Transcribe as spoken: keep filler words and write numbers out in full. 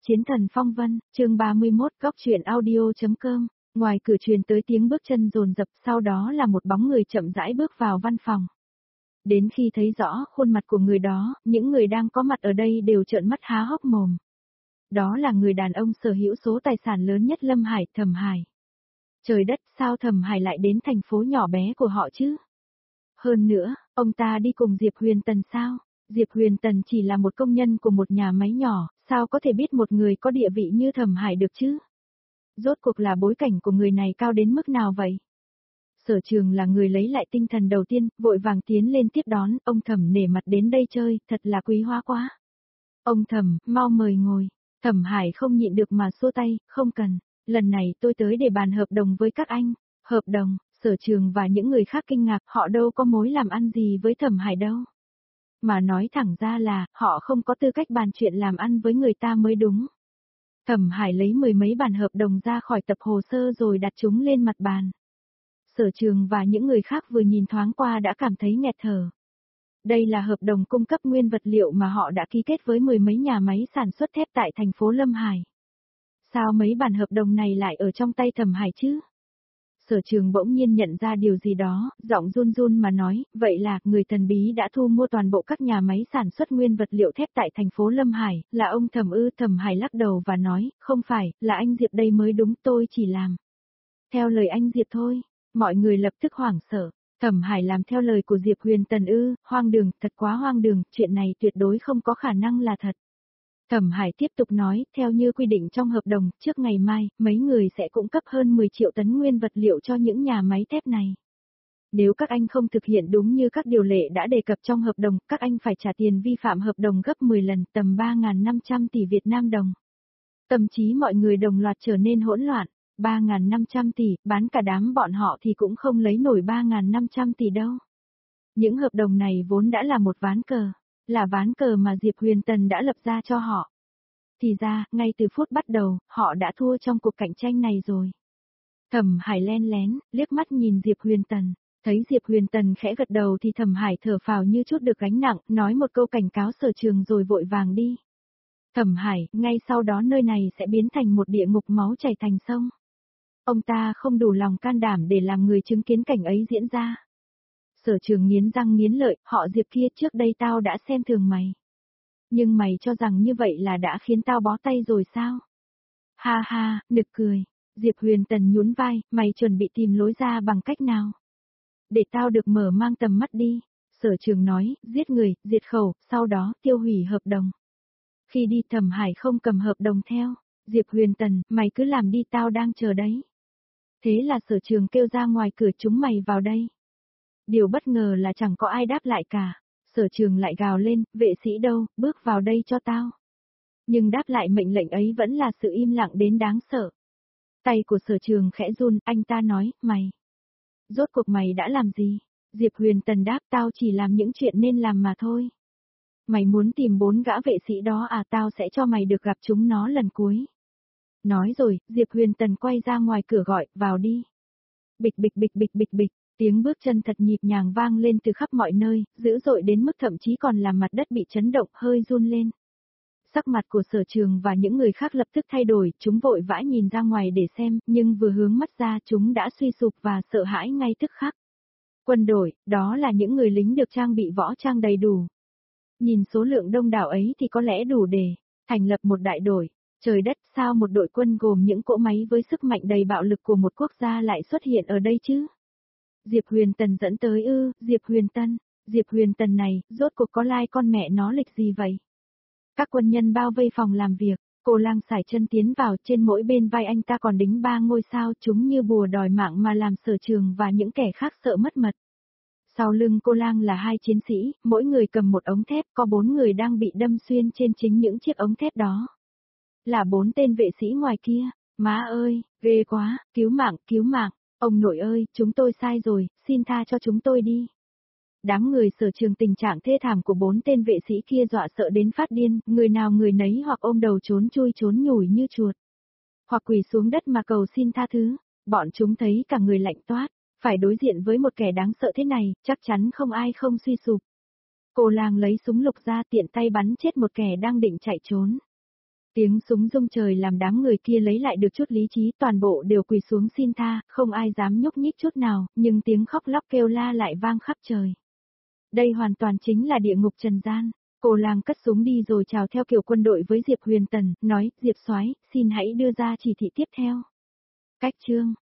Chiến thần phong vân, chương ba mươi mốt, góc truyện audio.com, ngoài cửa truyền tới tiếng bước chân dồn dập, sau đó là một bóng người chậm rãi bước vào văn phòng. Đến khi thấy rõ khuôn mặt của người đó, những người đang có mặt ở đây đều trợn mắt há hốc mồm. Đó là người đàn ông sở hữu số tài sản lớn nhất Lâm Hải, Thẩm Hải. Trời đất, sao Thẩm Hải lại đến thành phố nhỏ bé của họ chứ? Hơn nữa, ông ta đi cùng Diệp Huyền Tần sao? Diệp Huyền Tần chỉ là một công nhân của một nhà máy nhỏ, sao có thể biết một người có địa vị như Thẩm Hải được chứ? Rốt cuộc là bối cảnh của người này cao đến mức nào vậy? Sở Trường là người lấy lại tinh thần đầu tiên, vội vàng tiến lên tiếp đón, ông Thẩm nể mặt đến đây chơi, thật là quý hóa quá. Ông Thẩm, mau mời ngồi. Thẩm Hải không nhịn được mà xua tay, không cần, lần này tôi tới để bàn hợp đồng với các anh. Hợp đồng? Sở Trường và những người khác kinh ngạc, họ đâu có mối làm ăn gì với Thẩm Hải đâu. Mà nói thẳng ra là, họ không có tư cách bàn chuyện làm ăn với người ta mới đúng. Thẩm Hải lấy mười mấy bản hợp đồng ra khỏi tập hồ sơ rồi đặt chúng lên mặt bàn. Sở Trường và những người khác vừa nhìn thoáng qua đã cảm thấy nghẹt thở. Đây là hợp đồng cung cấp nguyên vật liệu mà họ đã ký kết với mười mấy nhà máy sản xuất thép tại thành phố Lâm Hải. Sao mấy bản hợp đồng này lại ở trong tay Thẩm Hải chứ? Sở Trường bỗng nhiên nhận ra điều gì đó, giọng run run mà nói, vậy là, người thần bí đã thu mua toàn bộ các nhà máy sản xuất nguyên vật liệu thép tại thành phố Lâm Hải, là ông Thẩm ư? Thẩm Hải lắc đầu và nói, không phải, là anh Diệp đây mới đúng, tôi chỉ làm theo lời anh Diệp thôi. Mọi người lập tức hoảng sợ, Thẩm Hải làm theo lời của Diệp Huyền Tần ư? Hoang đường, thật quá hoang đường, chuyện này tuyệt đối không có khả năng là thật. Thẩm Hải tiếp tục nói, theo như quy định trong hợp đồng, trước ngày mai, mấy người sẽ cung cấp hơn mười triệu tấn nguyên vật liệu cho những nhà máy thép này. Nếu các anh không thực hiện đúng như các điều lệ đã đề cập trong hợp đồng, các anh phải trả tiền vi phạm hợp đồng gấp mười lần, tầm ba nghìn năm trăm tỷ Việt Nam đồng. Tâm trí mọi người đồng loạt trở nên hỗn loạn, ba nghìn năm trăm tỷ, bán cả đám bọn họ thì cũng không lấy nổi ba nghìn năm trăm tỷ đâu. Những hợp đồng này vốn đã là một ván cờ. Là ván cờ mà Diệp Huyền Tần đã lập ra cho họ. Thì ra, ngay từ phút bắt đầu, họ đã thua trong cuộc cạnh tranh này rồi. Thẩm Hải len lén, liếc mắt nhìn Diệp Huyền Tần. Thấy Diệp Huyền Tần khẽ gật đầu thì Thẩm Hải thở phào như chút được gánh nặng, nói một câu cảnh cáo Sở Trường rồi vội vàng đi. Thẩm Hải, ngay sau đó nơi này sẽ biến thành một địa ngục máu chảy thành sông. Ông ta không đủ lòng can đảm để làm người chứng kiến cảnh ấy diễn ra. Sở Trường nghiến răng nghiến lợi, họ Diệp kia trước đây tao đã xem thường mày. Nhưng mày cho rằng như vậy là đã khiến tao bó tay rồi sao? Ha ha, nực cười. Diệp Huyền Tần nhún vai, mày chuẩn bị tìm lối ra bằng cách nào? Để tao được mở mang tầm mắt đi. Sở Trường nói, giết người, diệt khẩu, sau đó tiêu hủy hợp đồng. Khi đi Thẩm Hải không cầm hợp đồng theo. Diệp Huyền Tần, mày cứ làm đi, tao đang chờ đấy. Thế là Sở Trường kêu ra ngoài cửa, chúng mày vào đây. Điều bất ngờ là chẳng có ai đáp lại cả. Sở Trường lại gào lên, vệ sĩ đâu, bước vào đây cho tao. Nhưng đáp lại mệnh lệnh ấy vẫn là sự im lặng đến đáng sợ. Tay của Sở Trường khẽ run, anh ta nói, mày. Rốt cuộc mày đã làm gì? Diệp Huyền Tần đáp, tao chỉ làm những chuyện nên làm mà thôi. Mày muốn tìm bốn gã vệ sĩ đó à? Tao sẽ cho mày được gặp chúng nó lần cuối. Nói rồi, Diệp Huyền Tần quay ra ngoài cửa gọi, vào đi. Bịch bịch bịch bịch bịch bịch. Tiếng bước chân thật nhịp nhàng vang lên từ khắp mọi nơi, dữ dội đến mức thậm chí còn làm mặt đất bị chấn động, hơi run lên. Sắc mặt của Sở Trường và những người khác lập tức thay đổi, chúng vội vã nhìn ra ngoài để xem, nhưng vừa hướng mắt ra chúng đã suy sụp và sợ hãi ngay tức khắc. Quân đội, đó là những người lính được trang bị võ trang đầy đủ. Nhìn số lượng đông đảo ấy thì có lẽ đủ để thành lập một đại đội. Trời đất, sao một đội quân gồm những cỗ máy với sức mạnh đầy bạo lực của một quốc gia lại xuất hiện ở đây chứ? Diệp Huyền Tần dẫn tới ư? Diệp Huyền Tần, Diệp Huyền Tần này, rốt cuộc có lai con mẹ nó lịch gì vậy? Các quân nhân bao vây phòng làm việc, Cô Lang sải chân tiến vào, trên mỗi bên vai anh ta còn đính ba ngôi sao, chúng như bùa đòi mạng mà làm Sở Trường và những kẻ khác sợ mất mật. Sau lưng Cô Lang là hai chiến sĩ, mỗi người cầm một ống thép, có bốn người đang bị đâm xuyên trên chính những chiếc ống thép đó. Là bốn tên vệ sĩ ngoài kia. Má ơi, ghê quá, cứu mạng, cứu mạng. Ông nội ơi, chúng tôi sai rồi, xin tha cho chúng tôi đi. Đám người Sở Trường tình trạng thê thảm của bốn tên vệ sĩ kia dọa sợ đến phát điên, người nào người nấy hoặc ôm đầu trốn chui trốn nhủi như chuột, hoặc quỳ xuống đất mà cầu xin tha thứ. Bọn chúng thấy cả người lạnh toát, phải đối diện với một kẻ đáng sợ thế này, chắc chắn không ai không suy sụp. Cô Lang lấy súng lục ra, tiện tay bắn chết một kẻ đang định chạy trốn. Tiếng súng rung trời làm đám người kia lấy lại được chút lý trí, toàn bộ đều quỳ xuống xin tha, không ai dám nhúc nhích chút nào, nhưng tiếng khóc lóc kêu la lại vang khắp trời. Đây hoàn toàn chính là địa ngục trần gian. Cô Lang cất súng đi rồi chào theo kiểu quân đội với Diệp Huyền Tần, nói, Diệp Soái, xin hãy đưa ra chỉ thị tiếp theo. Cách chương